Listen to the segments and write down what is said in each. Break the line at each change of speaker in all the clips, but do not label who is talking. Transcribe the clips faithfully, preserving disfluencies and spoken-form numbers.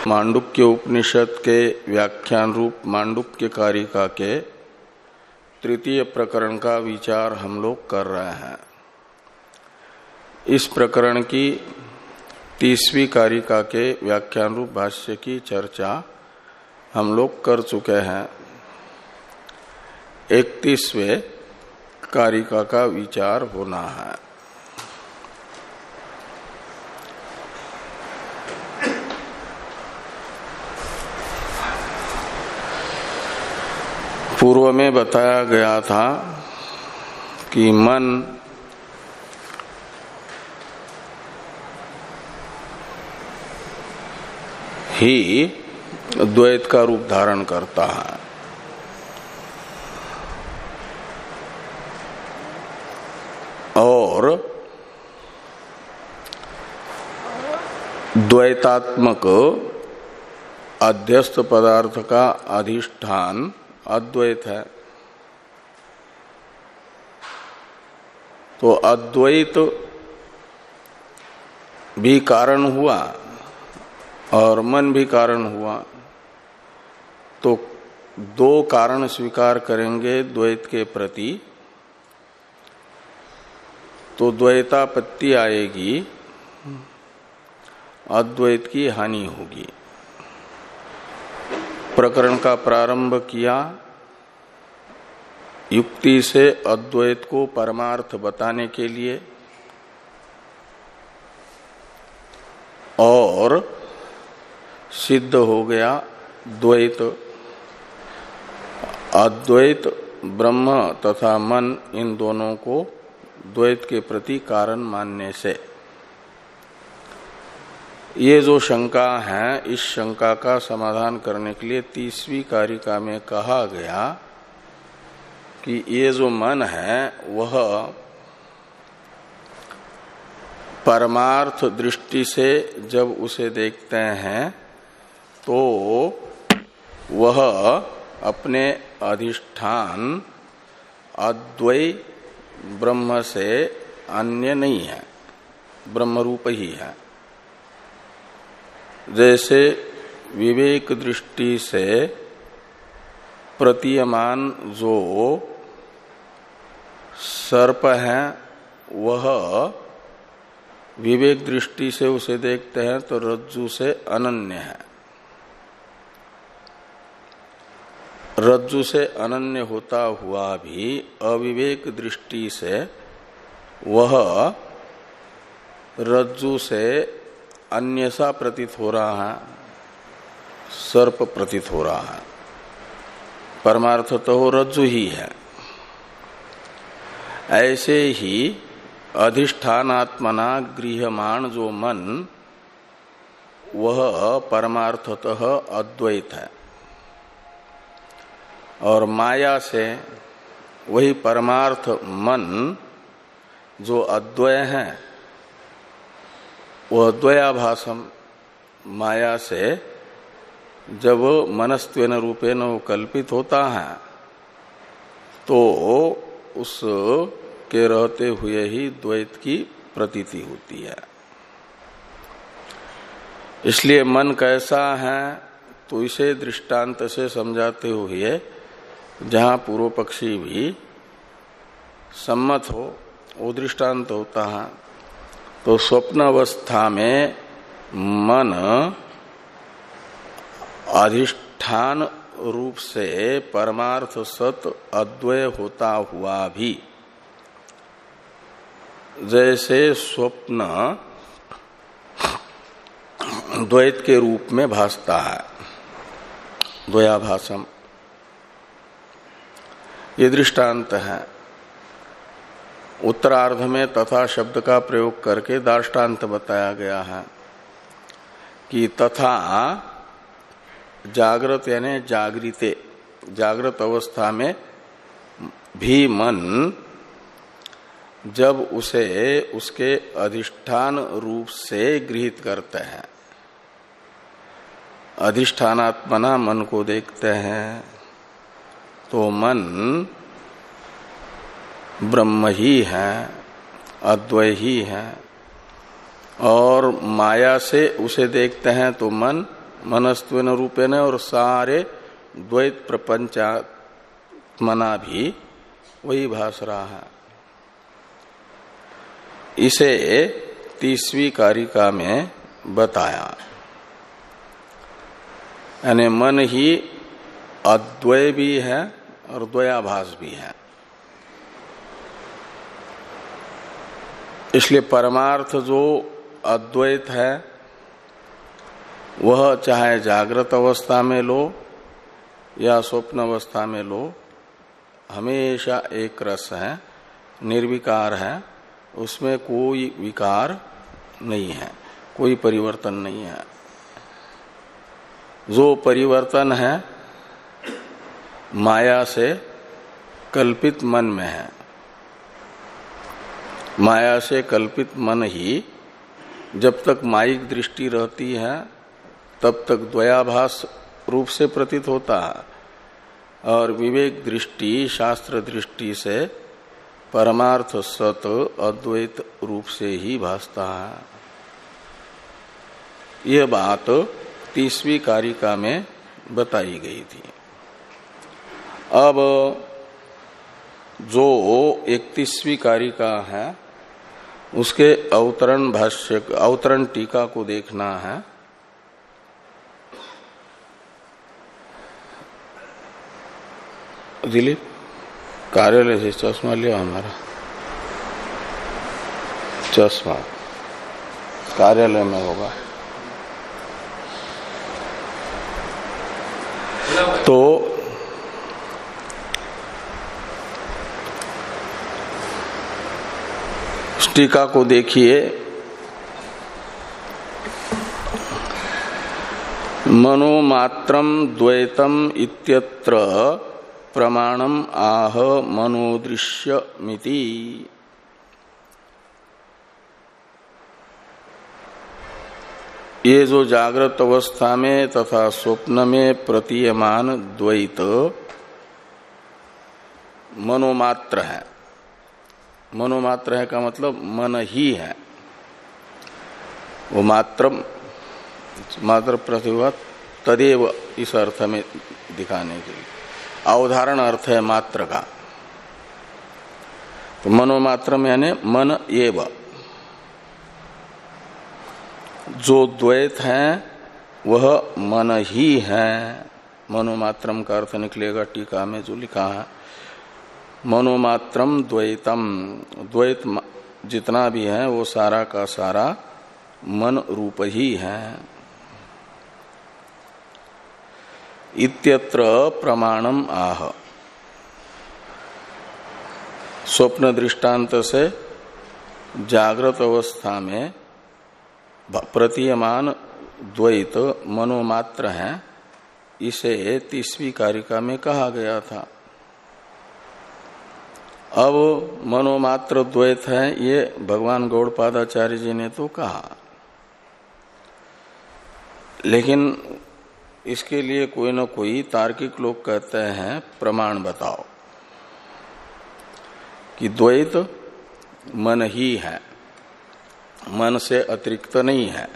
मांडुक्य उपनिषद के व्याख्यान रूप मांडुक्य कारिका के तृतीय प्रकरण का विचार हम लोग कर रहे हैं। इस प्रकरण की तीसवीं कारिका के व्याख्यान रूप भाष्य की चर्चा हम लोग कर चुके हैं। इकतीसवें कारिका का विचार होना है। पूर्व में बताया गया था कि मन ही द्वैत का रूप धारण करता है और द्वैतात्मक अध्यस्त पदार्थ का अधिष्ठान अद्वैत है। तो अद्वैत भी कारण हुआ और मन भी कारण हुआ, तो दो कारण स्वीकार करेंगे द्वैत के प्रति तो द्वैतापत्ति आएगी, अद्वैत की हानि होगी। प्रकरण का प्रारंभ किया युक्ति से अद्वैत को परमार्थ बताने के लिए और सिद्ध हो गया द्वैत। अद्वैत ब्रह्म तथा मन इन दोनों को द्वैत के प्रति कारण मानने से ये जो शंका है, इस शंका का समाधान करने के लिए तीसवीं कारिका में कहा गया कि ये जो मन है वह परमार्थ दृष्टि से जब उसे देखते हैं तो वह अपने अधिष्ठान अद्वै ब्रह्म से अन्य नहीं है, ब्रह्म रूप ही है। जैसे विवेक दृष्टि से प्रतीयमान जो सर्प है वह विवेक दृष्टि से उसे देखते हैं तो रज्जु से अनन्य है। रज्जु से अनन्य होता हुआ भी अविवेक दृष्टि से वह रज्जु से अन्य सा प्रतीत हो रहा है, सर्प प्रतीत हो रहा है। परमार्थ तो रज्जु ही है। ऐसे ही अधिष्ठानात्मना गृह्यमाण जो मन वह परमार्थतः अद्वैत है और माया से वही परमार्थ मन जो अद्वय है वह द्वयाभासम माया से जब मनस्त्वेन रूपेण वो कल्पित होता है तो उस के रहते हुए ही द्वैत की प्रतीति होती है। इसलिए मन कैसा है तो इसे दृष्टांत से समझाते हुए जहाँ पूर्व पक्षी भी सम्मत हो वो दृष्टांत होता है। तो स्वप्न अवस्था में मन अधिष्ठान रूप से परमार्थ सत अद्वय होता हुआ भी जैसे स्वप्न द्वैत के रूप में भासता है, द्वयाभासम, ये दृष्टांत है। उत्तरार्ध में तथा शब्द का प्रयोग करके दाष्टान्त बताया गया है कि तथा जागृत यानी जागृते, जागृत अवस्था में भी मन जब उसे उसके अधिष्ठान रूप से गृहीत करते हैं, अधिष्ठानात्मना मन को देखते हैं तो मन ब्रह्म ही है, अद्वय ही है। और माया से उसे देखते हैं तो मन मनस्त्वेन रूपेण और सारे द्वैत प्रपंचात्मना भी वही भास रहा है। इसे तीसवीं कारिका में बताया, यानी मन ही अद्वय भी है और द्वयाभास भी है। इसलिए परमार्थ जो अद्वैत है वह चाहे जागृत अवस्था में लो या स्वप्न अवस्था में लो, हमेशा एक रस है, निर्विकार है, उसमें कोई विकार नहीं है, कोई परिवर्तन नहीं है। जो परिवर्तन है माया से कल्पित मन में है। माया से कल्पित मन ही जब तक मायिक दृष्टि रहती है तब तक द्वयाभास रूप से प्रतीत होता है, और विवेक दृष्टि शास्त्र दृष्टि से परमार्थ सत अद्वैत रूप से ही भासता है। यह बात तीसवीं कारिका में बताई गई थी। अब जो इकतीसवीं कारिका है उसके अवतरण भाष्य अवतरण टीका को देखना है। दिलीप, कार्यालय से चश्मा लिया हमारा, चश्मा कार्यालय में होगा। तो टीका को देखिए। मनोमात्रम द्वैतम इत्यत्र प्रमाणम आह मनोदृश्य मिति। ये जो जागृत अवस्था में तथा स्वप्न में प्रतीयमान द्वैत मनोमात्र है। मनोमात्र है का मतलब मन ही है। वो मात्र मात्र प्रतिभा तदेव इस अर्थ में दिखाने के लिए अवधारण अर्थ है मात्र का। तो मनोमात्र में यानी मन एव, जो द्वैत है वह मन ही है। मनोमात्रम का अर्थ निकलेगा टीका में जो लिखा है, मनोमात्रम द्वैतम, द्वैत जितना भी है वो सारा का सारा मन रूप ही है। इत्यत्र प्रमाणम आह, स्वप्न दृष्टांत से जागृत अवस्था में प्रतीयमान द्वैत मनोमात्र है, इसे तीसवीं कारिका में कहा गया था। अब मनोमात्र द्वैत है ये भगवान गौड़पादाचार्य जी ने तो कहा, लेकिन इसके लिए कोई न कोई तार्किक लोग कहते हैं प्रमाण बताओ कि द्वैत मन ही है, मन से अतिरिक्त नहीं है।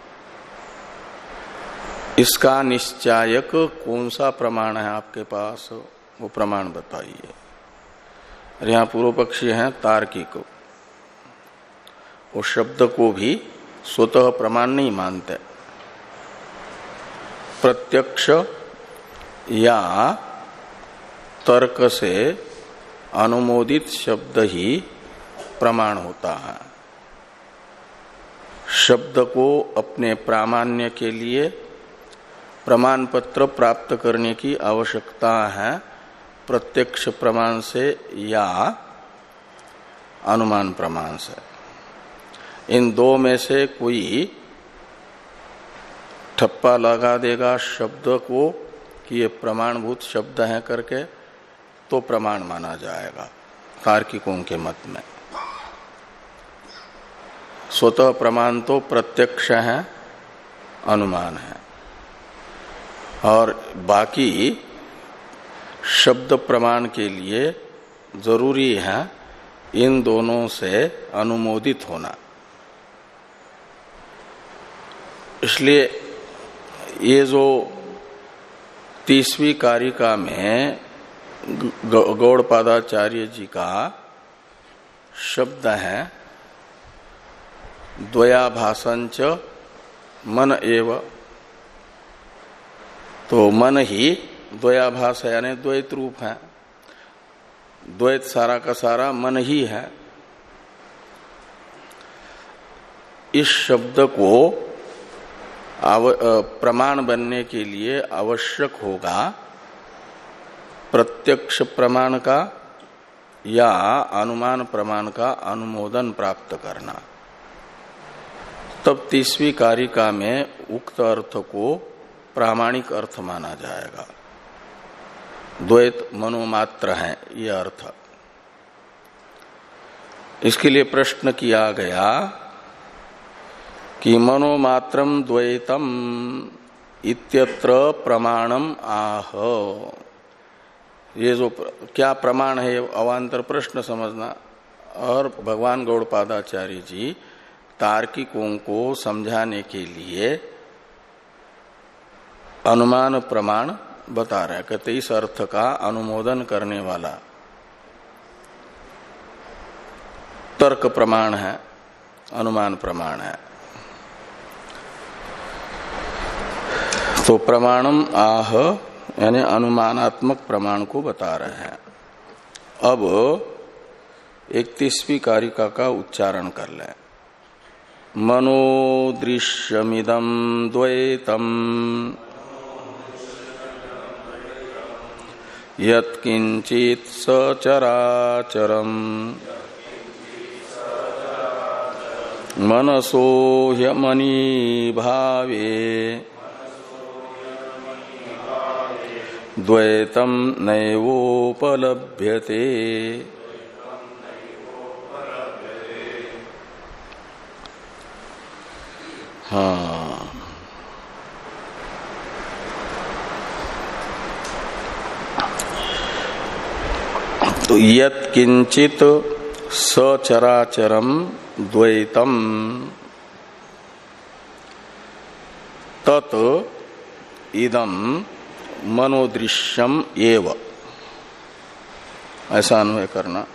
इसका निश्चायक कौन सा प्रमाण है आपके पास, वो प्रमाण बताइए। और यहाँ पूर्व पक्षी हैं तार्किक, वो शब्द को भी स्वतः प्रमाण नहीं मानते। प्रत्यक्ष या तर्क से अनुमोदित शब्द ही प्रमाण होता है। शब्द को अपने प्रामाण्य के लिए प्रमाण पत्र प्राप्त करने की आवश्यकता है, प्रत्यक्ष प्रमाण से या अनुमान प्रमाण से। इन दो में से कोई ठप्पा लगा देगा शब्द को कि ये प्रमाणभूत शब्द है करके, तो प्रमाण माना जाएगा तार्किकों के मत में। स्वतः प्रमाण तो प्रत्यक्ष है, अनुमान है, और बाकी शब्द प्रमाण के लिए जरूरी है इन दोनों से अनुमोदित होना। इसलिए ये जो तीसवीं कारिका में गौड़पादाचार्य जी का शब्द है द्वयाभासंच मन एव, तो मन ही द्वयाभास है यानी द्वैत रूप है, द्वैत सारा का सारा मन ही है। इस शब्द को प्रमाण बनने के लिए आवश्यक होगा प्रत्यक्ष प्रमाण का या अनुमान प्रमाण का अनुमोदन प्राप्त करना। तब तीसवीं कारिका में उक्त अर्थ को प्रामाणिक अर्थ माना जाएगा। द्वैत मनोमात्र है ये अर्थ। इसके लिए प्रश्न किया गया कि मनोमात्रम द्वैतम इत्यत्र प्रमाणम आह। ये जो क्या प्रमाण है अवान्तर प्रश्न समझना। और भगवान गौड़पादाचार्य जी तार्किकों को समझाने के लिए अनुमान प्रमाण बता रहे हैं। कहते इस अर्थ का अनुमोदन करने वाला तर्क प्रमाण है, अनुमान प्रमाण है। तो प्रमाणम आह यानी अनुमानात्मक प्रमाण को बता रहे हैं। अब इकतीसवीं कारिका का उच्चारण कर लें। मनोदृश्यमिदं द्वैतम यत्किंचित् सचराचरम् मनसो ह्यमनी भावे द्वैतम नैवोपलभ्यते। हाँ, तो यत् किंचित सचराचरम द्वैतम तत् इदम मनोदृश्यम एव, ऐसा अन्वय करना।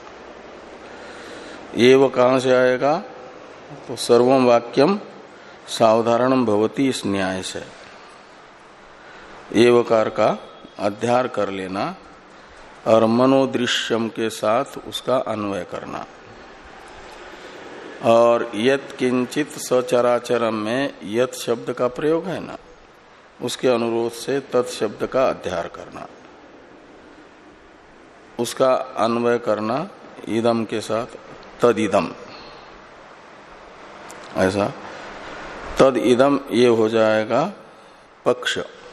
एव कहां से आएगा? तो सर्वम वाक्यम सावधारणम भवति इस न्याय से एवकार का अध्यार कर लेना और मनोदृश्यम के साथ उसका अन्वय करना। और यत् किंचित सचराचरम में यत् शब्द का प्रयोग है ना, उसके अनुरोध से तत् शब्द का अध्यार करना, उसका अन्वय करना इदम के साथ तदिदम, ऐसा तद इदम ये हो जाएगा पक्ष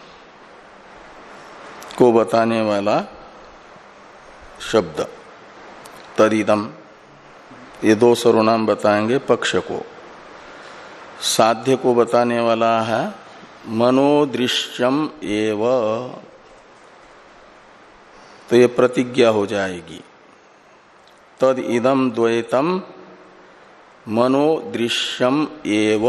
को बताने वाला शब्द तदिदम। ये दो सर्वनाम बताएंगे पक्ष को। साध्य को बताने वाला है मनोदृश्यम एव, तो ये प्रतिज्ञा हो जाएगी तद इदम द्वैतम मनोदृश्यम एव।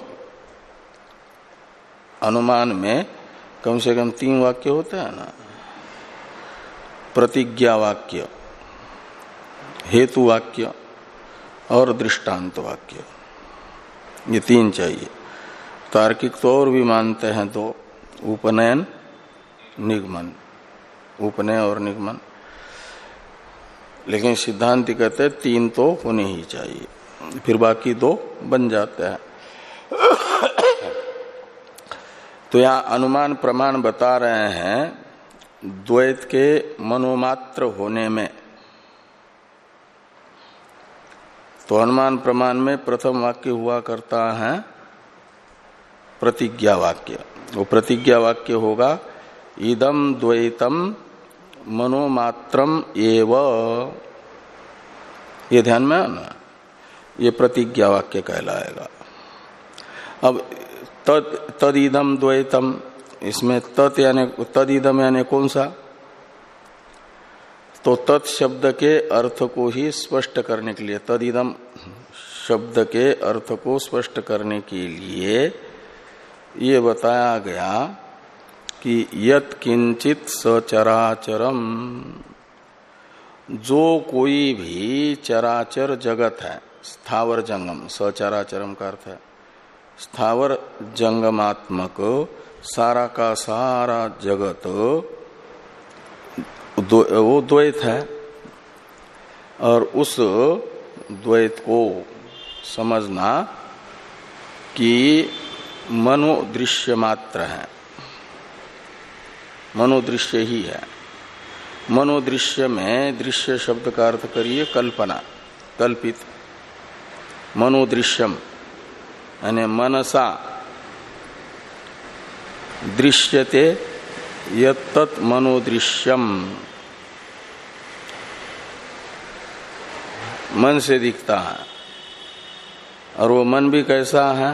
अनुमान में कम से कम तीन वाक्य होते हैं ना, प्रतिज्ञा वाक्य, हेतु वाक्य और दृष्टांत वाक्य, ये तीन चाहिए। तार्किक तो और भी मानते हैं दो, उपनयन निगमन, उपनय और निगमन, लेकिन सिद्धांति कहते हैं तीन तो होने ही चाहिए, फिर बाकी दो बन जाते हैं। तो यहाँ अनुमान प्रमाण बता रहे हैं द्वैत के मनोमात्र होने में। तो अनुमान प्रमाण में प्रथम वाक्य हुआ करता है प्रतिज्ञा वाक्य। वो प्रतिज्ञा वाक्य होगा इदम द्वैतम मनोमात्रम एव, ये ध्यान में आना, ये प्रतिज्ञा वाक्य कहलाएगा। अब तद तदिदम द्वैतम, इसमें तत् यानी तदिदम यानी कौन सा? तो तत् शब्द के अर्थ को ही स्पष्ट करने के लिए, तदिदम शब्द के अर्थ को स्पष्ट करने के लिए ये बताया गया कि यत किंचित सचराचरम, जो कोई भी चराचर जगत है, स्थावर जंगम, सचराचरम का अर्थ है स्थावर जंगमात्मक सारा का सारा जगत वो द्वैत है, और उस द्वैत को समझना कि मनोदृश्य मात्र है, मनोदृश्य ही है। मनोदृश्य में दृश्य शब्द का अर्थ करिए कल्पना, कल्पित। मनोदृश्यम यानी मनसा दृश्यते यत्तत् मनोदृश्यम, मन से दिखता है। और वो मन भी कैसा है?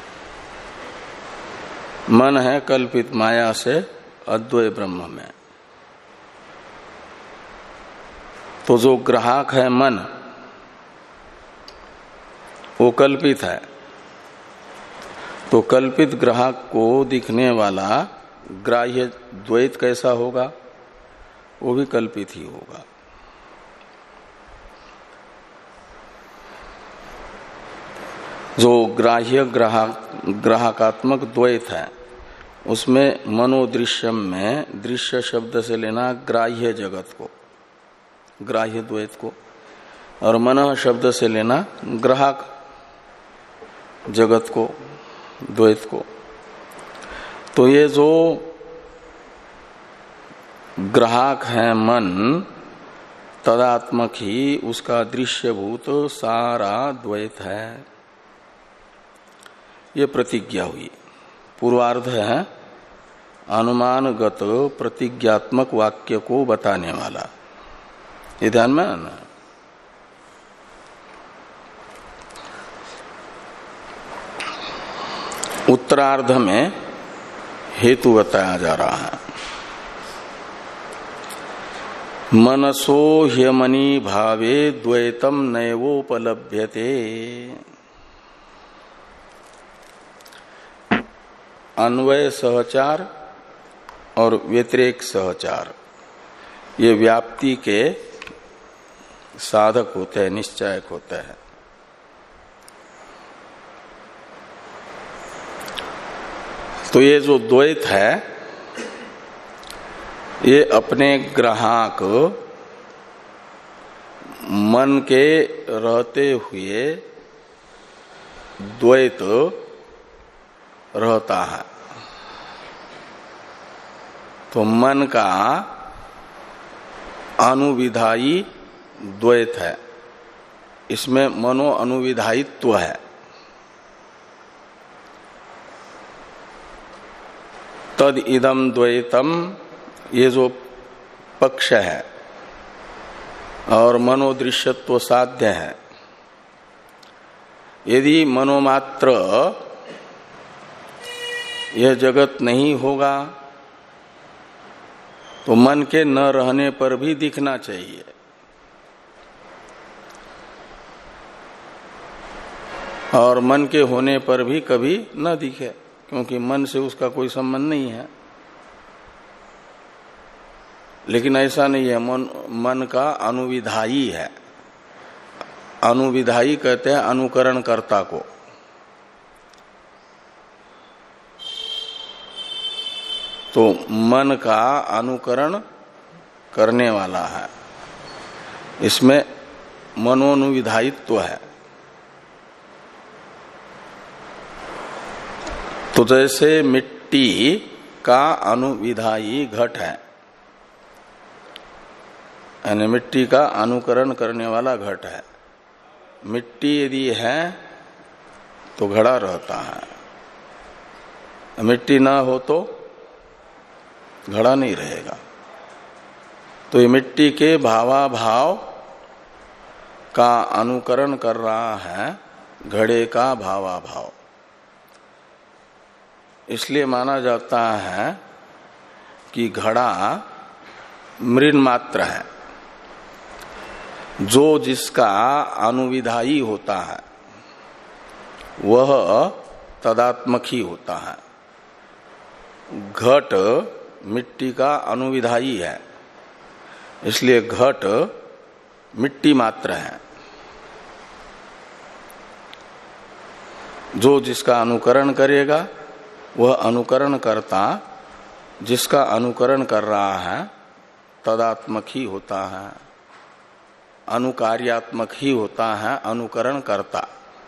मन है कल्पित माया से अद्वय ब्रह्म में। तो जो ग्राहक है मन, वो कल्पित है। तो कल्पित ग्राहक को दिखने वाला ग्राह्य द्वैत कैसा होगा? वो भी कल्पित ही होगा। जो ग्राह्य ग्राहक ग्राहकात्मक द्वैत है, उसमें मनोदृश्यम में दृश्य शब्द से लेना ग्राह्य जगत को, ग्राह्य द्वैत को, और मन शब्द से लेना ग्राहक जगत को, द्वैत को। तो ये जो ग्राहक है मन, तदात्मक ही उसका दृश्यभूत सारा द्वैत है। ये प्रतिज्ञा हुई। पूर्वार्ध है अनुमानगत प्रतिज्ञात्मक वाक्य को बताने वाला। ये ध्यान में आना। उत्तरार्ध में हेतु बताया जा रहा है। मनसो ह्यमनी भावे द्वैतम नैवोपलभ्यते। अन्वय सहचार और व्यतिरेक सहचार ये व्याप्ति के साधक होते हैं, निश्चायक होते हैं। तो ये जो द्वैत है, ये अपने ग्राहक मन के रहते हुए द्वैत रहता है। तो मन का अनुविधायी द्वैत है, इसमें मनो अनुविधायित्व है। तद इदम द्वैतम, ये जो पक्ष है और मनोदृश्यत्व साध्य है। यदि मनोमात्र यह जगत नहीं होगा तो मन के न रहने पर भी दिखना चाहिए। और मन के होने पर भी कभी न दिखे, क्योंकि मन से उसका कोई संबंध नहीं है। लेकिन ऐसा नहीं है, मन मन का अनुविधायी है। अनुविधायी कहते हैं अनुकरण कर्ता को। तो मन का अनुकरण करने वाला है, इसमें मनोनुविधायित्व है। तो जैसे मिट्टी का अनुविधायी घट है, यानी मिट्टी का अनुकरण करने वाला घट है। मिट्टी यदि है तो घड़ा रहता है, मिट्टी ना हो तो घड़ा नहीं रहेगा। तो ये मिट्टी के भावाभाव का अनुकरण कर रहा है घड़े का भावाभाव। इसलिए माना जाता है कि घड़ा मृन मात्र है, जो जिसका अनुविधायी होता है वह तदात्मक ही होता है। घट मिट्टी का अनुविधायी है, इसलिए घट मिट्टी मात्र है। जो जिसका अनुकरण करेगा वह अनुकरण करता जिसका अनुकरण कर रहा है तदात्मक ही होता है, अनुकार्यात्मक ही होता है अनुकरण करता।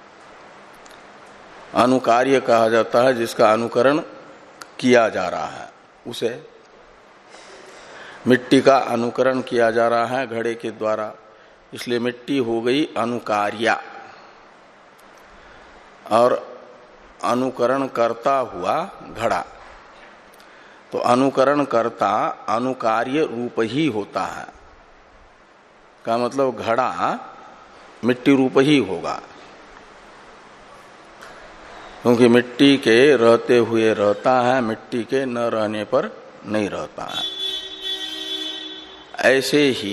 अनुकार्य कहा जाता है जिसका अनुकरण किया जा रहा है उसे। मिट्टी का अनुकरण किया जा रहा है घड़े के द्वारा, इसलिए मिट्टी हो गई अनुकार्या, और अनुकरण करता हुआ घड़ा। तो अनुकरण करता अनुकार्य रूप ही होता है, का मतलब घड़ा मिट्टी रूप ही होगा, क्योंकि मिट्टी के रहते हुए रहता है, मिट्टी के न रहने पर नहीं रहता है। ऐसे ही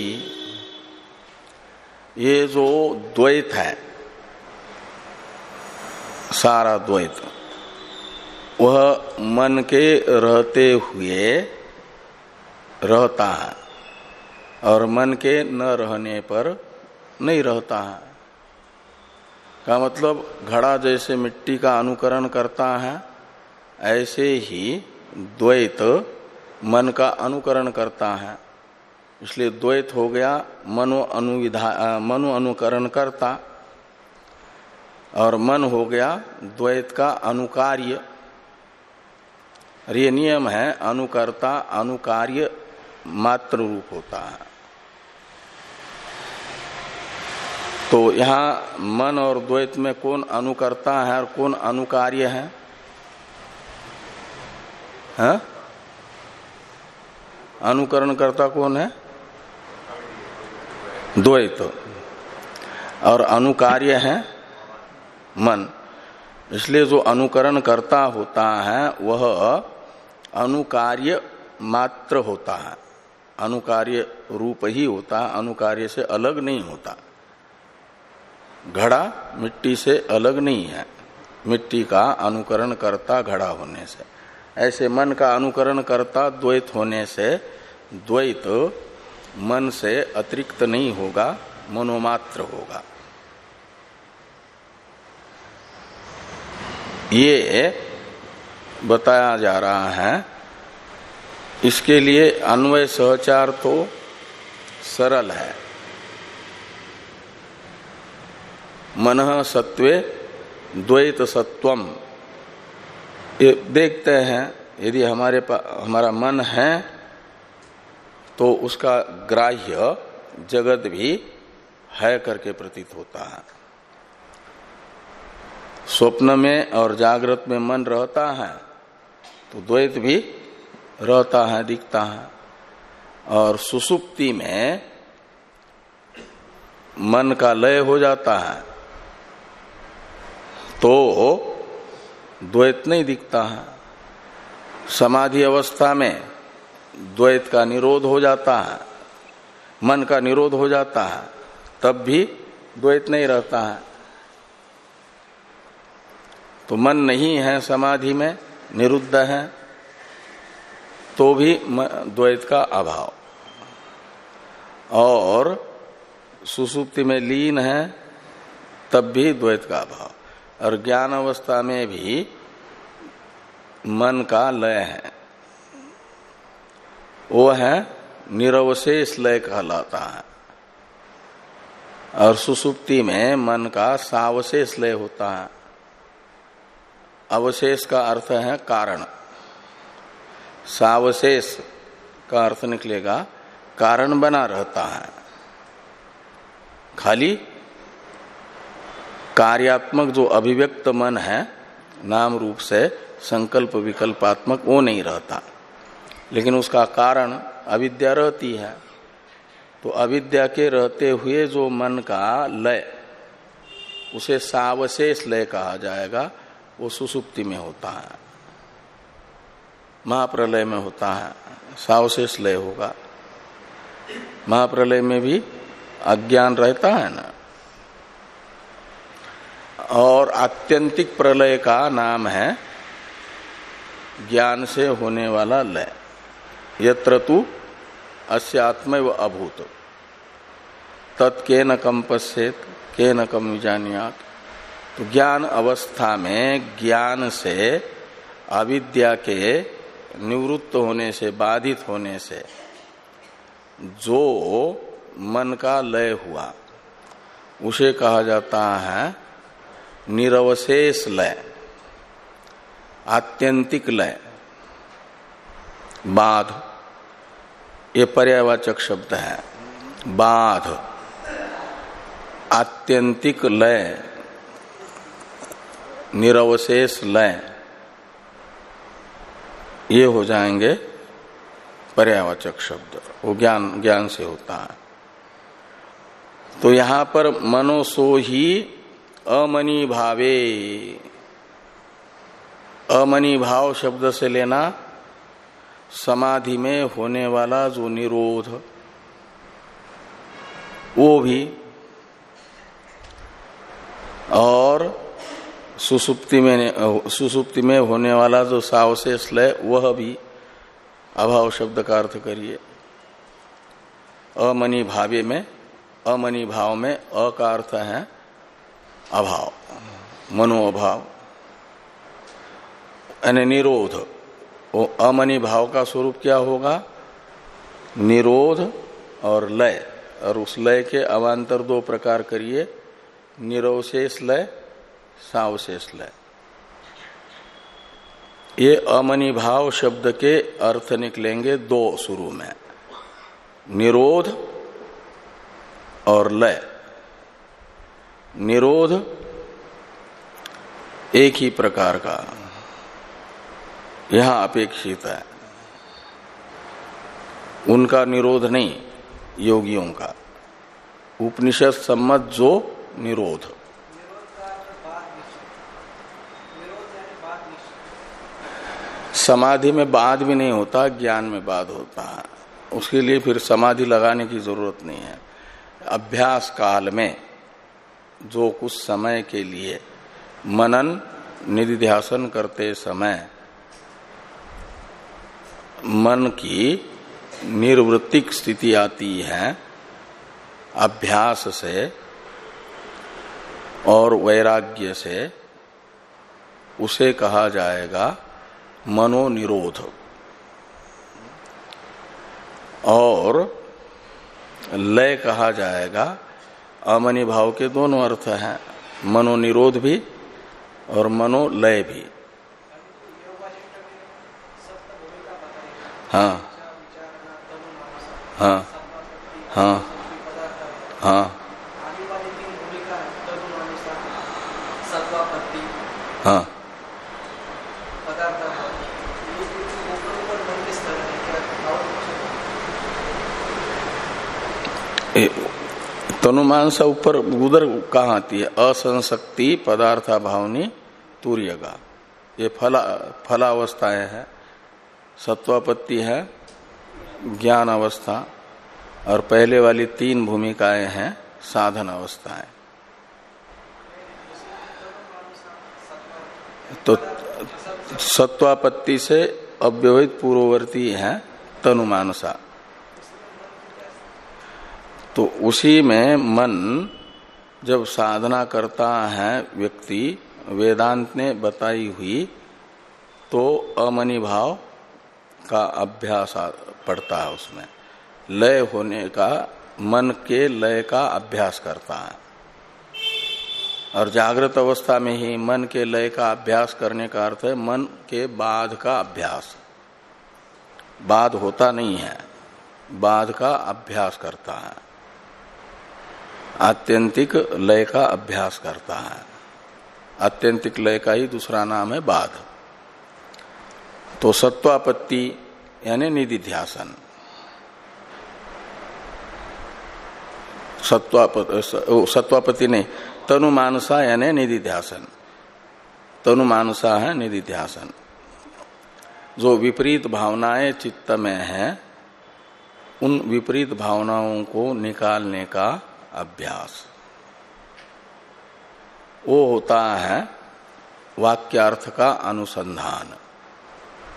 ये जो द्वैत है, सारा द्वैत, वह मन के रहते हुए रहता है और मन के न रहने पर नहीं रहता है। का मतलब घड़ा जैसे मिट्टी का अनुकरण करता है, ऐसे ही द्वैत मन का अनुकरण करता है। इसलिए द्वैत हो गया मनो अनुविधा मनो अनुकरण करता, और मन हो गया द्वैत का अनुकार्य। और ये नियम है, अनुकर्ता अनुकार्य मात्र रूप होता है। तो यहाँ मन और द्वैत में कौन अनुकर्ता है और कौन अनुकार्य है? हाँ? अनुकरण करता कौन है? द्वैत। और अनुकार्य है मन। इसलिए जो अनुकरण करता होता है वह अनुकार्य मात्र होता है, अनुकार्य रूप ही होता है, अनुकार्य से अलग नहीं होता। घड़ा मिट्टी से अलग नहीं है, मिट्टी का अनुकरण करता घड़ा होने से। ऐसे मन का अनुकरण करता द्वैत होने से द्वैत मन से अतिरिक्त नहीं होगा, मनोमात्र होगा। ये बताया जा रहा है। इसके लिए अन्वय सहचार तो सरल है। मनः सत्वे द्वैत सत्वम, ये देखते हैं यदि हमारे हमारा मन है तो उसका ग्राह्य जगत भी है करके प्रतीत होता है। स्वप्न में और जागृत में मन रहता है तो द्वैत भी रहता है, दिखता है। और सुषुप्ति में मन का लय हो जाता है तो द्वैत नहीं दिखता है। समाधि अवस्था में द्वैत का निरोध हो जाता है, मन का निरोध हो जाता है, तब भी द्वैत नहीं रहता है। तो मन नहीं है समाधि में, निरुद्ध है, तो भी द्वैत का अभाव। और सुषुप्ति में लीन है तब भी द्वैत का अभाव। और ज्ञान अवस्था में भी मन का लय है, वो है निरवशेष लय कहलाता है। और सुषुप्ति में मन का सावशेष लय होता है। अवशेष का अर्थ है कारण, सावशेष का अर्थ निकलेगा कारण बना रहता है। खाली कार्यात्मक जो अभिव्यक्त मन है नाम रूप से संकल्प विकल्पात्मक, वो नहीं रहता, लेकिन उसका कारण अविद्या रहती है। तो अविद्या के रहते हुए जो मन का लय, उसे सावशेष लय कहा जाएगा। वो सुषुप्ति में होता है, महाप्रलय में होता है, सावशेष लय होगा। महाप्रलय में भी अज्ञान रहता है ना। और आत्यंतिक प्रलय का नाम है ज्ञान से होने वाला लय। यत्र तु अस्य आत्मैव अभूत तत्केन कम पश्येत केन कम विजानियात। तो ज्ञान अवस्था में ज्ञान से अविद्या के निवृत्त होने से, बाधित होने से जो मन का लय हुआ उसे कहा जाता है निरवशेष लय, आत्यंतिक लय। बाध ये पर्यायवाचक शब्द है। बाध आत्यंतिक लय, निरवशेष लय, ये हो जाएंगे पर्यायवाचक शब्द। वो ज्ञान ज्ञान से होता है। तो यहां पर मनोसो ही अमनी भावे, अमनी भाव शब्द से लेना समाधि में होने वाला जो निरोध, वो भी, और सुसुप्ति में सुसुप्ति में होने वाला जो सावशेष लय वह भी अभाव शब्द का अर्थ करिए। अमनी भावे में, अमनी भाव में अ का अर्थ है अभाव, मनोअभाव यानी निरोध। वो अमनी भाव का स्वरूप क्या होगा? निरोध और लय। और उस लय के अवान्तर दो प्रकार करिए, निरवशेष लय, सावशेष लय। ये अमनी भाव शब्द के अर्थ निकलेंगे दो शुरू में, निरोध और लय। निरोध एक ही प्रकार का यहां अपेक्षित है, उनका निरोध नहीं, योगियों का उपनिषद सम्मत जो निरोध। समाधि में बाध भी नहीं होता, ज्ञान में बाध होता है। उसके लिए फिर समाधि लगाने की जरूरत नहीं है। अभ्यास काल में जो कुछ समय के लिए मनन निधिध्यासन करते समय मन की निर्वृत्तिक स्थिति आती है अभ्यास से और वैराग्य से, उसे कहा जाएगा मनोनिरोध। और लय कहा जाएगा, अमनि भाव के दोनों अर्थ हैं, मनोनिरोध भी और मनोलय भी। हाँ हाँ हाँ हाँ हाँ तनुमानसा ऊपर उधर कहाँ आती है? असंशक्ति पदार्था भावनी तुर्यगा, ये फला फलावस्थाएं है। सत्वापत्ति है ज्ञान अवस्था, और पहले वाली तीन भूमिकाएं हैं साधन अवस्थाएं। तो सत्वापत्ति से अव्यवहित पूर्ववर्ती है तनुमानसा। तो उसी में मन जब साधना करता है व्यक्ति, वेदांत ने बताई हुई, तो अमनि भाव का अभ्यास पड़ता है। उसमें लय होने का, मन के लय का अभ्यास करता है। और जागृत अवस्था में ही मन के लय का अभ्यास करने का अर्थ है मन के बाध का अभ्यास। बाध होता नहीं है, बाध का अभ्यास करता है, आत्यंतिक लय का अभ्यास करता है। आत्यंतिक लय का ही दूसरा नाम है बाध। तो सत्वापत्ति यानी निधिध्यासन, सत्वापति सत्वापत्ति नहीं, तनुमानसा यानी निधिध्यासन। तनुमानसा है निधिध्यासन। जो विपरीत भावनाएं चित्त में हैं, उन विपरीत भावनाओं को निकालने का अभ्यास, वो होता है वाक्यार्थ का अनुसंधान।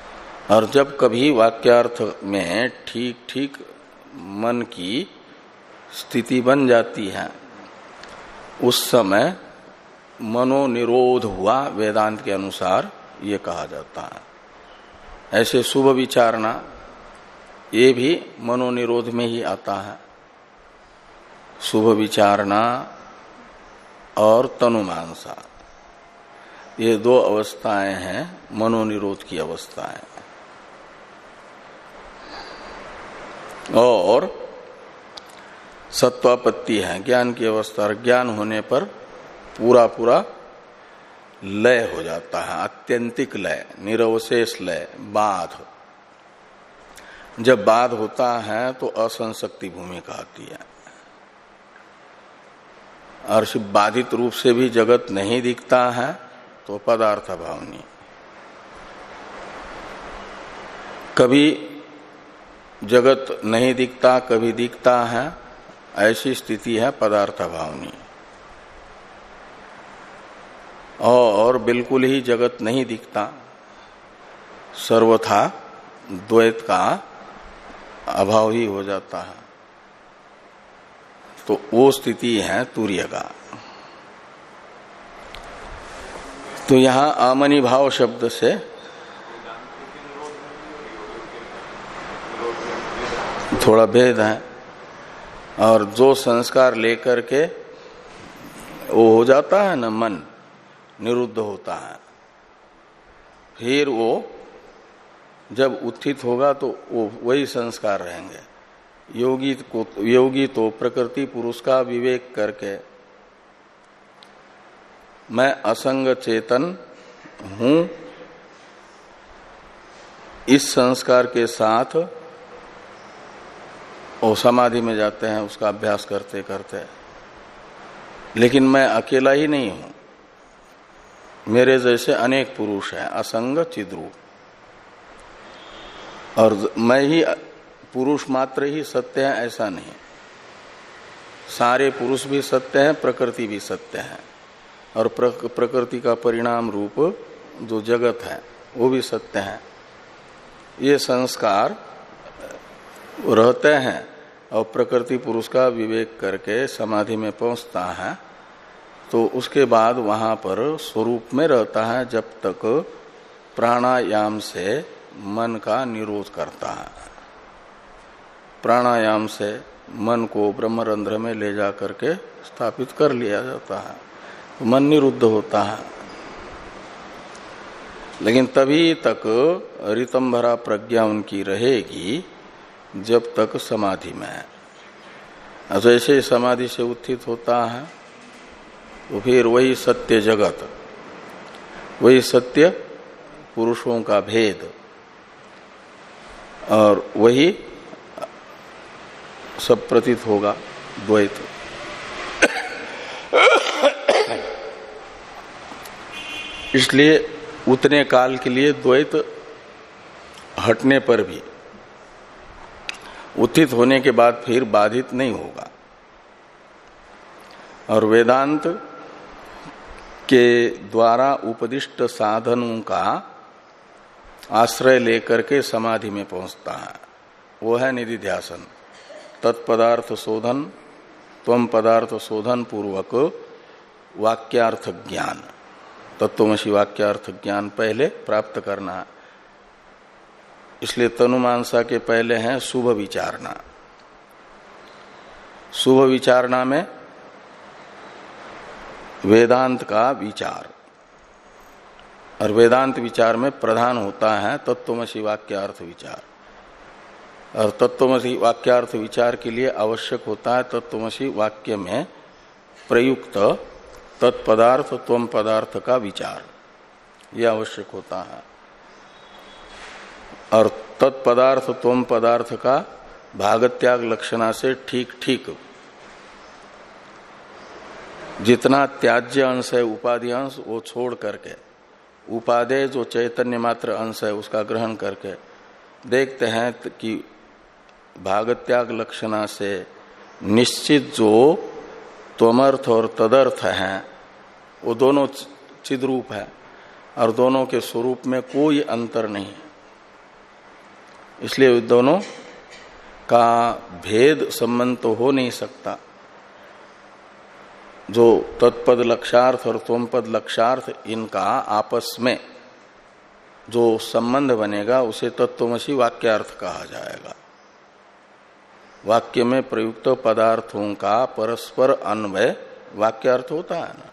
और जब कभी वाक्यार्थ में ठीक ठीक मन की स्थिति बन जाती है उस समय मनोनिरोध हुआ, वेदांत के अनुसार ये कहा जाता है। ऐसे शुभ विचारना ये भी मनोनिरोध में ही आता है। शुभ विचारना और तनुमानसा ये दो अवस्थाएं हैं मनोनिरोध की अवस्थाएं। और सत्वापत्ति है ज्ञान की अवस्था। और ज्ञान होने पर पूरा पूरा लय हो जाता है, आत्यंतिक लय, निरवशेष लय, बाध। जब बाध होता है तो असंशक्ति भूमिका आती है और सिर्फ बाधित रूप से भी जगत नहीं दिखता है तो पदार्थ भावनी। कभी जगत नहीं दिखता, कभी दिखता है, ऐसी स्थिति है पदार्थ भावनी। और बिल्कुल ही जगत नहीं दिखता, सर्वथा द्वैत का अभाव ही हो जाता है, तो वो स्थिति है तुर्य का। तो यहां आमनि भाव शब्द से थोड़ा भेद है। और जो संस्कार लेकर के वो हो जाता है ना, मन निरुद्ध होता है, फिर वो जब उत्थित होगा तो वो वही संस्कार रहेंगे। योगी को योगी तो प्रकृति पुरुष का विवेक करके मैं असंग चेतन हूं, इस संस्कार के साथ वो समाधि में जाते हैं उसका अभ्यास करते करते। लेकिन मैं अकेला ही नहीं हूं, मेरे जैसे अनेक पुरुष हैं, असंग चिद्रूप। और मैं ही पुरुष मात्र ही सत्य है ऐसा नहीं, सारे पुरुष भी सत्य हैं, प्रकृति भी सत्य है। और प्रकृति का परिणाम रूप जो जगत है वो भी सत्य है। ये संस्कार रहते हैं और प्रकृति पुरुष का विवेक करके समाधि में पहुंचता है तो उसके बाद वहां पर स्वरूप में रहता है जब तक प्राणायाम से मन का निरोध करता है। प्राणायाम से मन को ब्रह्मरंध्र में ले जा करके स्थापित कर लिया जाता है तो मन निरुद्ध होता है। लेकिन तभी तक ऋतंभरा प्रज्ञा उनकी रहेगी जब तक समाधि में है। जैसे समाधि से उत्थित होता है तो फिर वही सत्य जगत, वही सत्य पुरुषों का भेद और वही सब प्रतीत होगा द्वैत। इसलिए उतने काल के लिए द्वैत हटने पर भी उत्थित होने के बाद फिर बाधित नहीं होगा। और वेदांत के द्वारा उपदिष्ट साधनों का आश्रय लेकर के समाधि में पहुंचता है, वो है निधिध्यासन। तत्पदार्थ शोधन, त्वम पदार्थ शोधन पूर्वक वाक्यार्थ ज्ञान, तत्वमसि वाक्यार्थ ज्ञान पहले प्राप्त करना है। इसलिए तनुमानसा के पहले हैं शुभ विचारना। शुभ विचारना में वेदांत का विचार, और वेदांत विचार में प्रधान होता है तत्वमसि वाक्यार्थ विचार। और तत्वमसि वाक्यार्थ विचार के लिए आवश्यक होता है तत्वमसि वाक्य में प्रयुक्त तत्पदार्थ त्वम पदार्थ का विचार, यह आवश्यक होता है। और तत्पदार्थ त्वम पदार्थ का भागत्याग लक्षणा से ठीक ठीक जितना त्याज्य अंश है उपाधि अंश वो छोड़ करके उपादेय जो चैतन्य मात्र अंश है उसका ग्रहण करके देखते हैं कि भागत्याग लक्षणा से निश्चित जो त्वमर्थ और तदर्थ हैं वो दोनों चिद्रूप है और दोनों के स्वरूप में कोई अंतर नहीं है। इसलिए दोनों का भेद संबंध तो हो नहीं सकता। जो तत्पद लक्षार्थ और तोमपद लक्षार्थ इनका आपस में जो संबंध बनेगा उसे तत्वमसी वाक्यार्थ कहा जाएगा। वाक्य में प्रयुक्त पदार्थों का परस्पर अन्वय वाक्यार्थ होता है ना।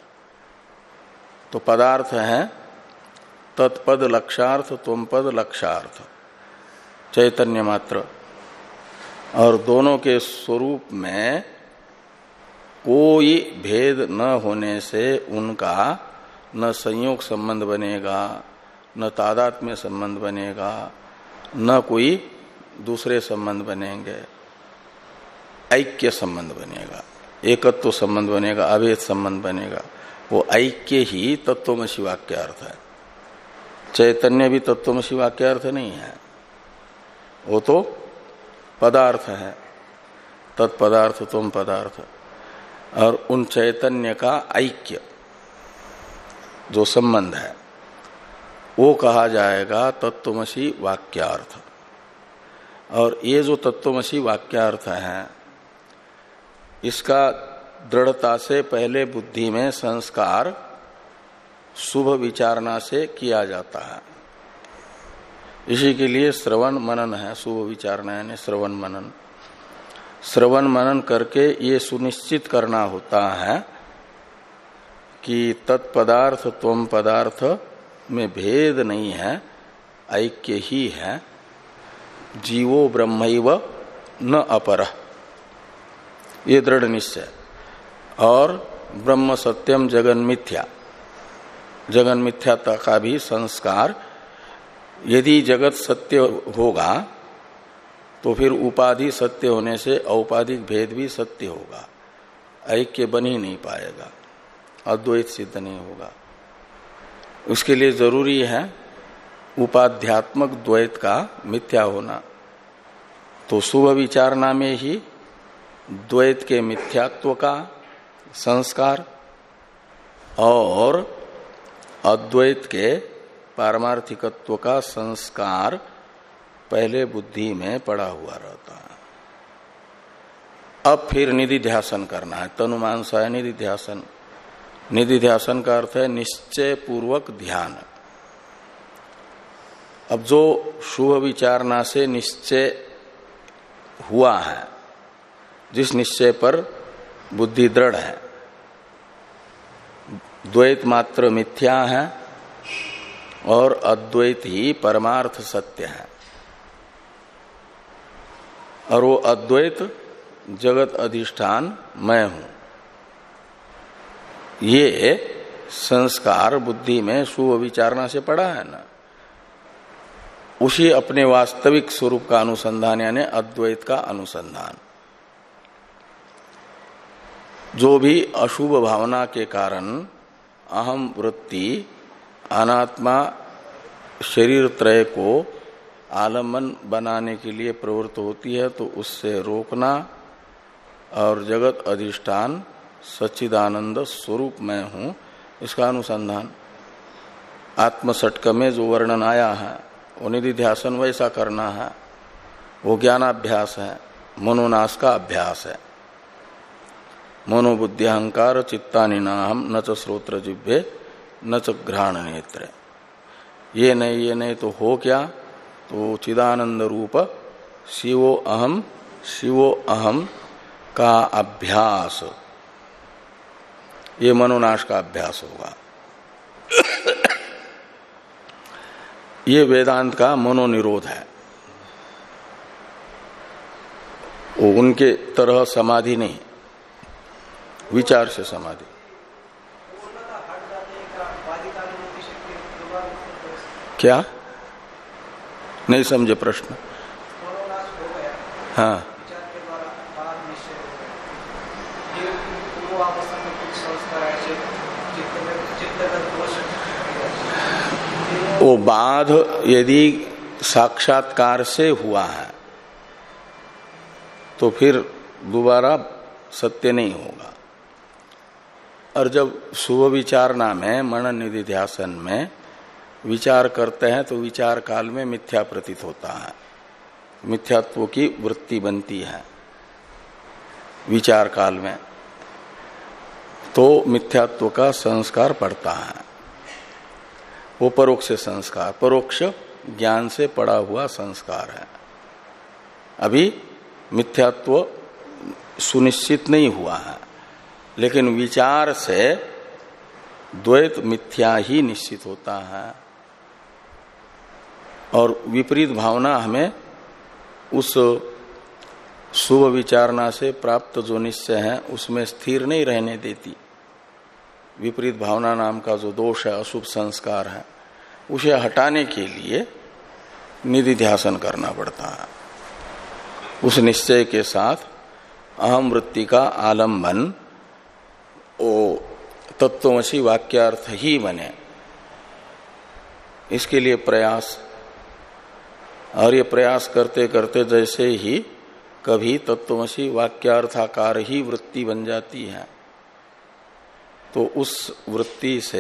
तो पदार्थ है तत्पद लक्षार्थ तोमपद लक्षार्थ चैतन्य मात्र, और दोनों के स्वरूप में कोई भेद न होने से उनका न संयोग संबंध बनेगा, न तादात्म्य संबंध बनेगा, न कोई दूसरे संबंध बनेंगे, ऐक्य संबंध बनेगा, एकत्व संबंध बनेगा, अभेद संबंध बनेगा। वो ऐक्य ही तत्वमसी वाक्यार्थ है। चैतन्य भी तत्वमसी वाक्यार्थ नहीं है, वो तो पदार्थ है, तत्पदार्थ तुम पदार्थ। और उन चैतन्य का ऐक्य जो संबंध है वो कहा जाएगा तत्वमसी वाक्यार्थ। और ये जो तत्वमसी वाक्यार्थ है इसका दृढ़ता से पहले बुद्धि में संस्कार शुभ विचारणा से किया जाता है। इसी के लिए श्रवण मनन है, शुभ विचारणा यानी श्रवण मनन। श्रवण मनन करके ये सुनिश्चित करना होता है कि तत्पदार्थ त्वम पदार्थ में भेद नहीं है, ऐक्य ही है। जीवो ब्रह्मैव न अपरः, ये दृढ़ निश्चय। और ब्रह्म सत्यम जगन मिथ्या, जगन मिथ्याता का भी संस्कार। यदि जगत सत्य होगा तो फिर उपाधि सत्य होने से औपाधिक भेद भी सत्य होगा, ऐक्य बन ही नहीं पाएगा, अद्वैत सिद्ध नहीं होगा। उसके लिए जरूरी है उपाध्यात्मक द्वैत का मिथ्या होना। तो शुभ विचारणा में ही द्वैत के मिथ्यात्व का संस्कार और अद्वैत के पारमार्थिकत्व का संस्कार पहले बुद्धि में पड़ा हुआ रहता है। अब फिर निधिध्यासन करना है, तनुमानसा है निधिध्यासन। निधिध्यासन का अर्थ है निश्चय पूर्वक ध्यान। अब जो शुभ विचारणा से निश्चय हुआ है, जिस निश्चय पर बुद्धि दृढ़ है, द्वैत मात्र मिथ्या है और अद्वैत ही परमार्थ सत्य है, और वो अद्वैत जगत अधिष्ठान मैं हूं, ये संस्कार बुद्धि में शुभ विचारणा से पड़ा है ना। उसी अपने वास्तविक स्वरूप का अनुसंधान यानी अद्वैत का अनुसंधान। जो भी अशुभ भावना के कारण अहम वृत्ति अनात्मा शरीर त्रय को आलम्बन बनाने के लिए प्रवृत्त होती है, तो उससे रोकना और जगत अधिष्ठान सच्चिदानंद स्वरूप मैं हूं, इसका अनुसंधान। आत्मसटक में जो वर्णन आया है वो निधिध्यासन वैसा करना है, वो ज्ञानाभ्यास है, मनोनाश का अभ्यास है। मनोबुद्धि अहंकार चित्तानि नाहम न च श्रोत्र जिह्वे न च घ्राण नेत्र। ये नहीं ये नहीं तो हो क्या? तो चिदानंद रूप शिवो अहम शिवो अहम का अभ्यास, ये मनोनाश का अभ्यास होगा। ये वेदांत का मनोनिरोध है। वो उनके तरह समाधि नहीं, विचार से समाधि। क्या नहीं समझे प्रश्न? हाँ, वो बाध यदि साक्षात्कार से हुआ है तो फिर दोबारा सत्य नहीं होगा। और जब शुभ विचारणा में मनन निधिध्यासन में विचार करते हैं तो विचार काल में मिथ्या प्रतीत होता है, मिथ्यात्व की वृत्ति बनती है विचार काल में, तो मिथ्यात्व का संस्कार पड़ता है। वो परोक्ष संस्कार, परोक्ष ज्ञान से पड़ा हुआ संस्कार है। अभी मिथ्यात्व सुनिश्चित नहीं हुआ है, लेकिन विचार से द्वैत मिथ्या ही निश्चित होता है। और विपरीत भावना हमें उस शुभ विचारणा से प्राप्त जो निश्चय है उसमें स्थिर नहीं रहने देती। विपरीत भावना नाम का जो दोष है, अशुभ संस्कार है, उसे हटाने के लिए निधिध्यासन करना पड़ता है। उस निश्चय के साथ अहम वृत्ति का आलंबन वो तत्वमसी वाक्यार्थ ही बने, इसके लिए प्रयास। और ये प्रयास करते करते जैसे ही कभी तत्वमसी वाक्यार्थाकार ही वृत्ति बन जाती है, तो उस वृत्ति से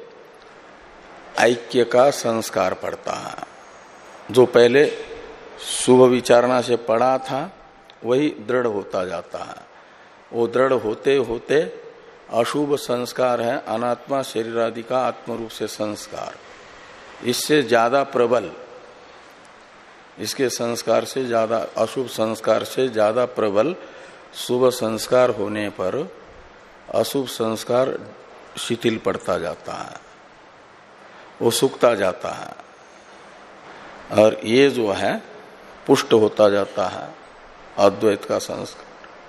ऐक्य का संस्कार पड़ता है। जो पहले शुभ विचारणा से पड़ा था वही दृढ़ होता जाता है। वो दृढ़ होते होते अशुभ संस्कार है अनात्मा शरीर आदि का आत्मरूप से संस्कार, इससे ज्यादा प्रबल, इसके संस्कार से ज्यादा, अशुभ संस्कार से ज्यादा प्रबल शुभ संस्कार होने पर अशुभ संस्कार शिथिल पड़ता जाता है, वो सूखता जाता है। और ये जो है पुष्ट होता जाता है अद्वैत का संस्कार।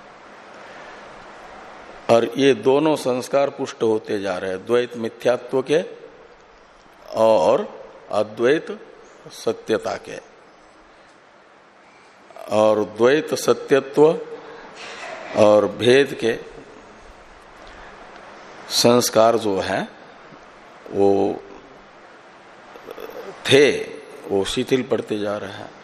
और ये दोनों संस्कार पुष्ट होते जा रहे हैं, द्वैत मिथ्यात्व के और अद्वैत सत्यता के। और द्वैत सत्यत्व और भेद के संस्कार जो है वो थे, वो शिथिल पड़ते जा रहे हैं।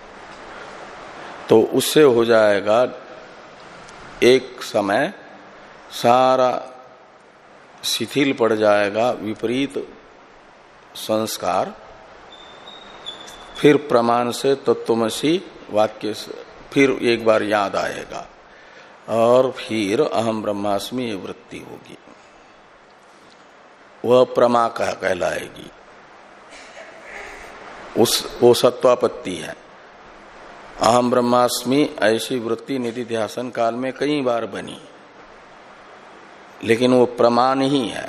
तो उससे हो जाएगा एक समय सारा शिथिल पड़ जाएगा विपरीत संस्कार, फिर प्रमाण से तत्वमसी वाक्य से फिर एक बार याद आएगा और फिर अहम ब्रह्मास्मि ये वृत्ति होगी, वह प्रमा कह कहलाएगी। उस वो सत्वापत्ति है। अहम ब्रह्मास्मि ऐसी वृत्ति निधिध्यासन काल में कई बार बनी, लेकिन वो प्रमाण ही है।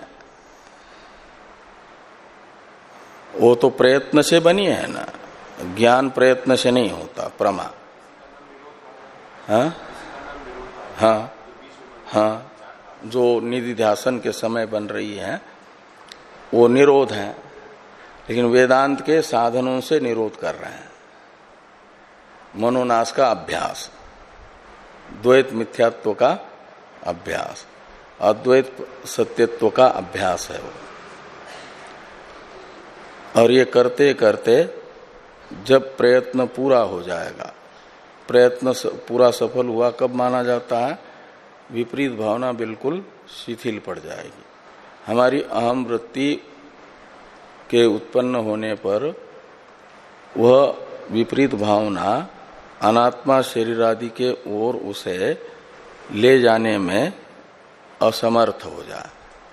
वो तो प्रयत्न से बनी है ना, ज्ञान प्रयत्न से नहीं होता प्रमा। हाँ हाँ हाँ, जो निधिध्यासन के समय बन रही है वो निरोध है, लेकिन वेदांत के साधनों से निरोध कर रहे हैं। मनोनाश का अभ्यास, द्वैत मिथ्यात्व का अभ्यास, अद्वैत सत्यत्व का अभ्यास है वो। और ये करते करते जब प्रयत्न पूरा हो जाएगा, प्रयत्न पूरा सफल हुआ कब माना जाता है? विपरीत भावना बिल्कुल शिथिल पड़ जाएगी। हमारी अहम वृत्ति के उत्पन्न होने पर वह विपरीत भावना अनात्मा शरीर आदि के ओर उसे ले जाने में असमर्थ हो जाए,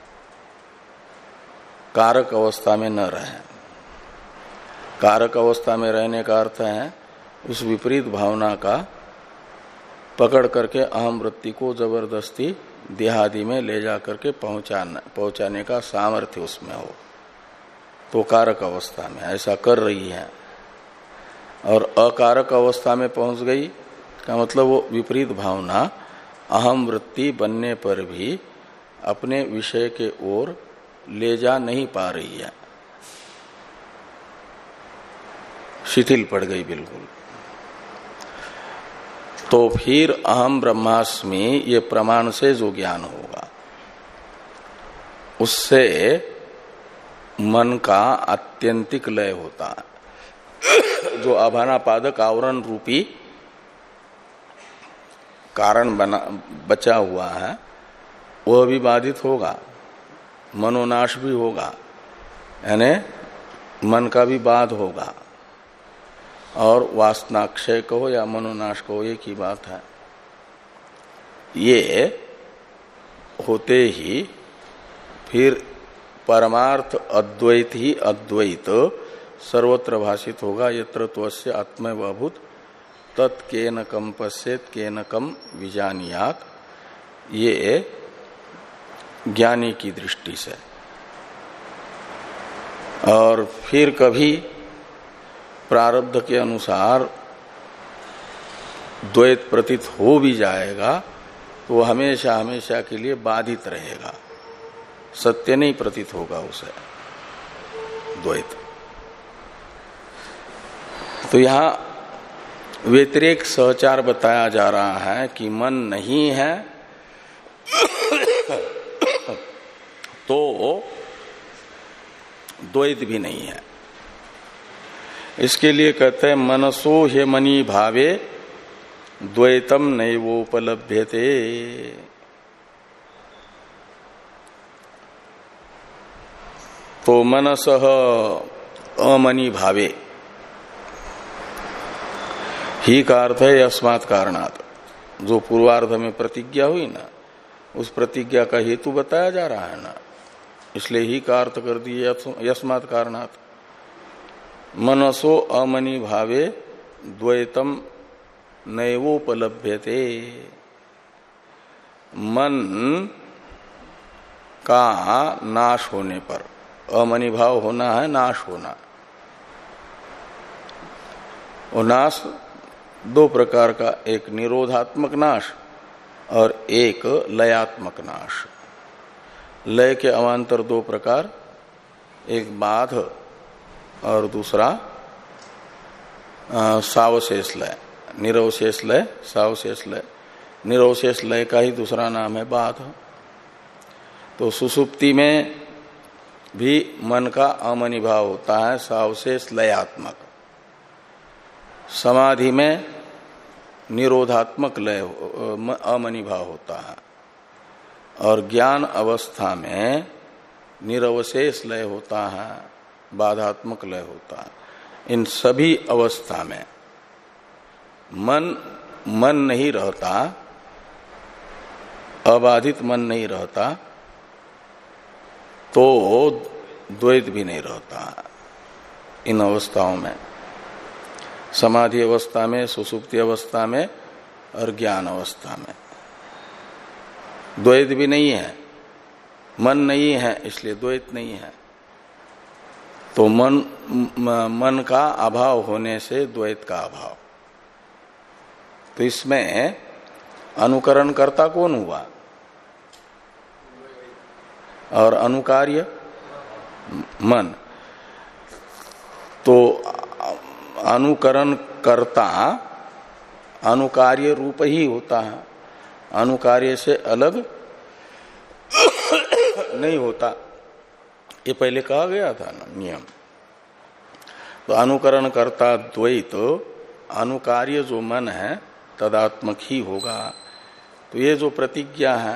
कारक अवस्था में न रहे। कारक अवस्था में रहने का अर्थ है उस विपरीत भावना का पकड़ करके अहम वृत्ति को जबरदस्ती देहादि में ले जा करके पहुंचाना पहुंचाने का सामर्थ्य उसमें हो, तो कारक अवस्था में ऐसा कर रही है। और अकारक अवस्था में पहुंच गई का मतलब वो विपरीत भावना अहम वृत्ति बनने पर भी अपने विषय के ओर ले जा नहीं पा रही है, शिथिल पड़ गई बिल्कुल। तो फिर अहम ब्रह्मास्मि ये प्रमाण से जो ज्ञान होगा उससे मन का आत्यंतिक लय होता है। जो आभानापादक आवरण रूपी कारण बना बचा हुआ है वह भी बाधित होगा, मनोनाश भी होगा, यानी मन का भी बाध होगा। और वासनाक्षय कहो या मनोनाश कहो, एक ही बात है। ये होते ही फिर परमार्थ अद्वैत ही अद्वैत सर्वत्र भाषित होगा। यत्र त्वस्य आत्मैव अभूत तत्केन कम पश्येत केन कम विजानियात, ये ज्ञानी की दृष्टि से। और फिर कभी प्रारब्ध के अनुसार द्वैत प्रतीत हो भी जाएगा तो वो हमेशा हमेशा के लिए बाधित रहेगा, सत्य नहीं प्रतीत होगा उसे द्वैत। तो यहां व्यतिरेक सहचार बताया जा रहा है कि मन नहीं है तो द्वैत भी नहीं है। इसके लिए कहते हैं मनसो ह्यमनी भावे द्वैतम नैवोपलभ्यते। तो मनसः अमनी भावे ही का अर्थ है अस्मात् कारणात्। जो पूर्वार्ध में प्रतिज्ञा हुई ना, उस प्रतिज्ञा का हेतु बताया जा रहा है ना, इसलिए ही का अर्थ कर दिए यस्मात् कारणात्। मनसो अमनी भावे द्वैतम नैवोपलभ्यते। मन का नाश होने पर, अमनी भाव होना है नाश होना, और नाश दो प्रकार का, एक निरोधात्मक नाश और एक लयात्मक नाश। लय के अवान्तर दो प्रकार, एक बाध और दूसरा सावशेष लय। निरवशेष लय, सावशेष लय। निरवशेष लय का ही दूसरा नाम है बाध। तो सुसुप्ति में भी मन का अमनी भाव होता है, सावशेष लयात्मक। समाधि में निरोधात्मक लय अमनी भाव होता है, और ज्ञान अवस्था में निरवशेष लय होता है, बाधात्मक लय होता है। इन सभी अवस्था में मन मन नहीं रहता, अबाधित मन नहीं रहता, तो द्वैत भी नहीं रहता। इन अवस्थाओं में, समाधि अवस्था में, सुसुप्ति अवस्था में और ज्ञान अवस्था में द्वैत भी नहीं है। मन नहीं है इसलिए द्वैत नहीं है। तो मन मन का अभाव होने से द्वैत का अभाव। तो इसमें अनुकरण कर्ता कौन हुआ और अनुकार्य मन। तो अनुकरण कर्ता अनुकार्य रूप ही होता है, अनुकार्य से अलग नहीं होता। ये पहले कहा गया था ना नियम। तो अनुकरण कर्ता द्वैत, अनुकार्य जो मन है तदात्मक ही होगा। तो ये जो प्रतिज्ञा है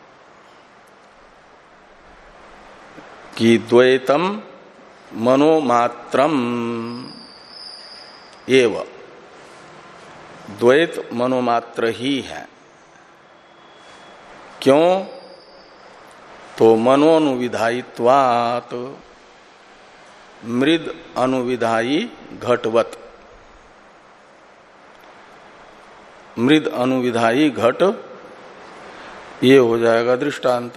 कि द्वैतम मनोमात्रम एव, द्वैत मनोमात्र ही है। क्यों? तो मनोनुविधायित्वात्, मृद अनुविधायी घटवत। मृद अनुविधायी घट ये हो जाएगा दृष्टांत।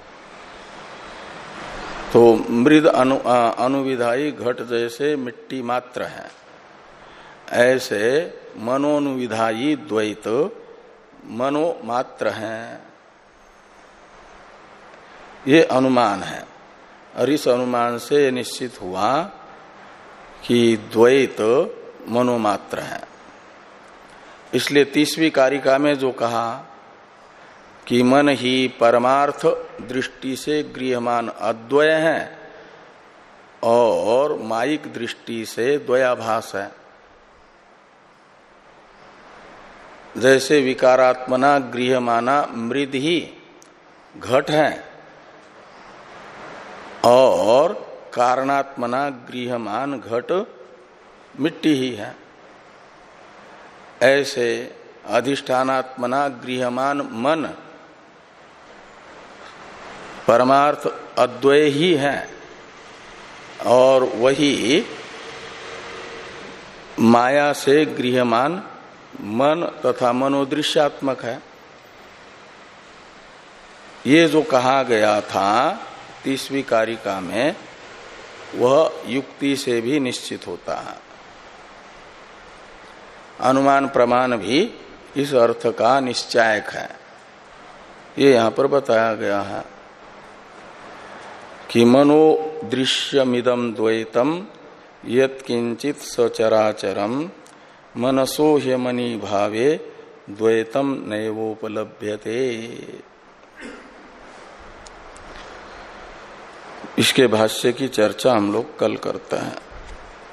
तो मृद अनु, अनुविधायी घट जैसे मिट्टी मात्र है, ऐसे मनोनुविधायी द्वैत मनो मात्र है। ये अनुमान है, और इस अनुमान से निश्चित हुआ कि द्वैत मनोमात्र है। इसलिए तीसवीं कारिका में जो कहा कि मन ही परमार्थ दृष्टि से गृह्यमान अद्वय है और मायिक दृष्टि से द्वयाभास है। जैसे विकारात्मना गृह्यमाना मृद ही घट है और कारणात्मना गृह्यमान घट मिट्टी ही है। ऐसे अधिष्ठानात्मना गृह्यमान मन परमार्थ अद्वय ही है और वही माया से गृह्यमान मन तथा मनोदृश्यात्मक है। ये जो कहा गया था तीसवीं कारिका में वह युक्ति से भी निश्चित होता है। अनुमान प्रमाण भी इस अर्थ का निश्चायक है। ये यहां पर बताया गया है कि मनोदृश्यमिदं द्वैतम यत्किंचित सचराचरम मनसो ह्यमनि भावे द्वैतम नैवोपलभ्यते। इसके भाष्य की चर्चा हम लोग कल करते हैं।